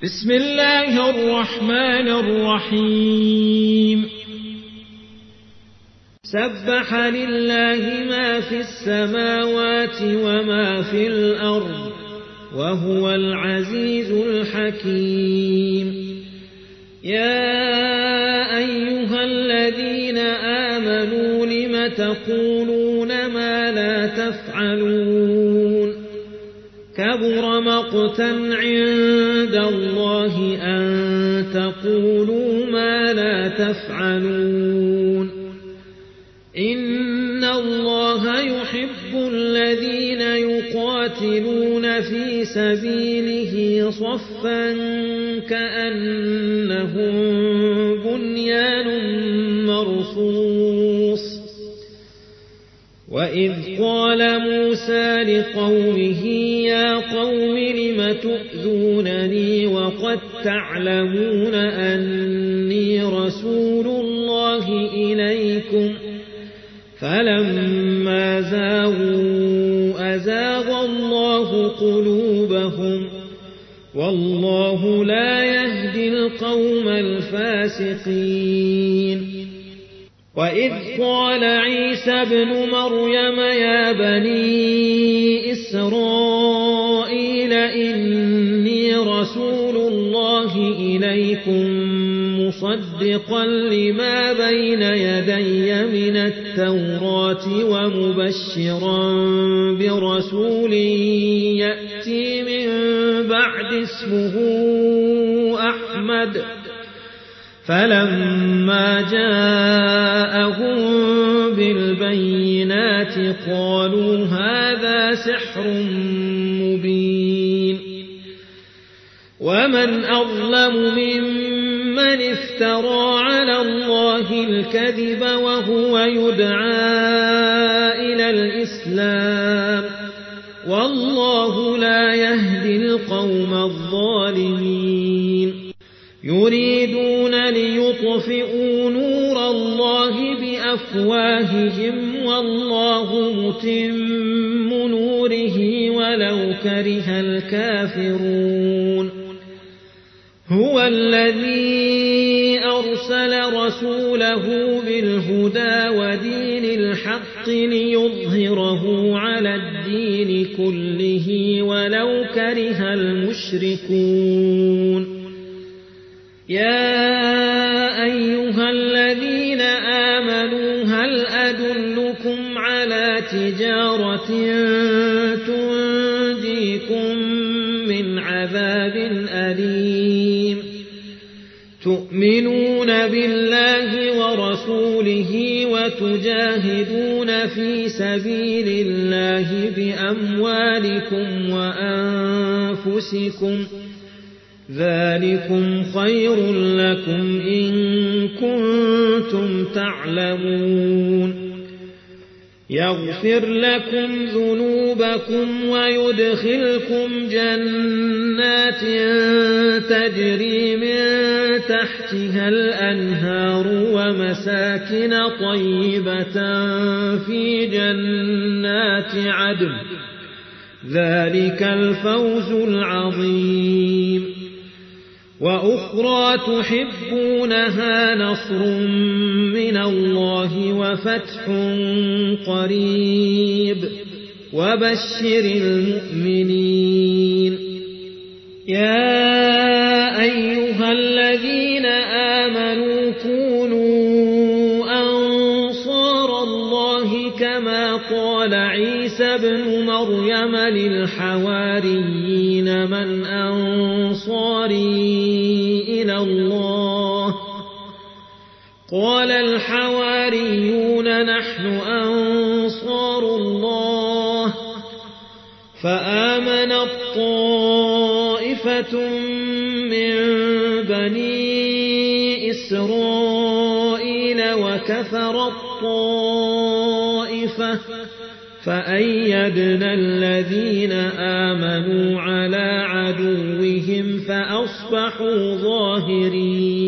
بسم الله الرحمن الرحيم سبح لله ما في السماوات وما في الأرض وهو العزيز الحكيم يا أيها الذين آمنوا لم تقولون ما لا تفعلون كبر مقتا عند الله أن تقولوا ما لا تفعلون إن الله يحب الذين يقاتلون في سبيله صفا كأنهم بنيان مرصوص وإذ قال موسى لقومه يا قوم لم تؤذونني وقد تعلمون أني رسول الله إليكم فلما زاغوا أزاغ الله قلوبهم والله لا يهدي القوم الفاسقين وإذ قال عيسى ابن مريم يا بني إسرائيل إني رسول الله إليكم مصدقا لما بين يدي من التوراة ومبشرا برسول يأتي من بعد اسمه أحمد فلما جاءهم بالبينات قالوا هذا سحر مبين ومن أظلم ممن افترى على الله الكذب وهو يدعى إلى الإسلام والله لا يهدي القوم الظالمين يريدون ليطفئوا نور الله بأفواههم والله متم نوره ولو كره الكافرون هو الذي أرسل رسوله بالهدى ودين الحق ليظهره على الدين كله ولو كره المشركون يا أيها الذين آمنوا هل أدلكم على تجارة تنجيكم من عذاب أليم تؤمنون بالله ورسوله وتجاهدون في سبيل الله بأموالكم وأنفسكم ذلكم خير لكم إن كنتم تعلمون يغفر لكم ذنوبكم ويدخلكم جنات تجري من تحتها الأنهار ومساكن طيبة في جنات عدن ذلك الفوز العظيم وأخرى تحبونها نصر من الله وفتح قريب وبشر المؤمنين يا أيها الذين آمنوا كونوا أنصار الله كما قال عيسى ابن مريم للحواريين من أنصاري إلى الله قال الحواريون نحن أنصار الله فآمنت طائفة من بني إسرائيل وكفرت طائفة فأيدنا الذين آمنوا على عدوهم فأصبحوا ظاهرين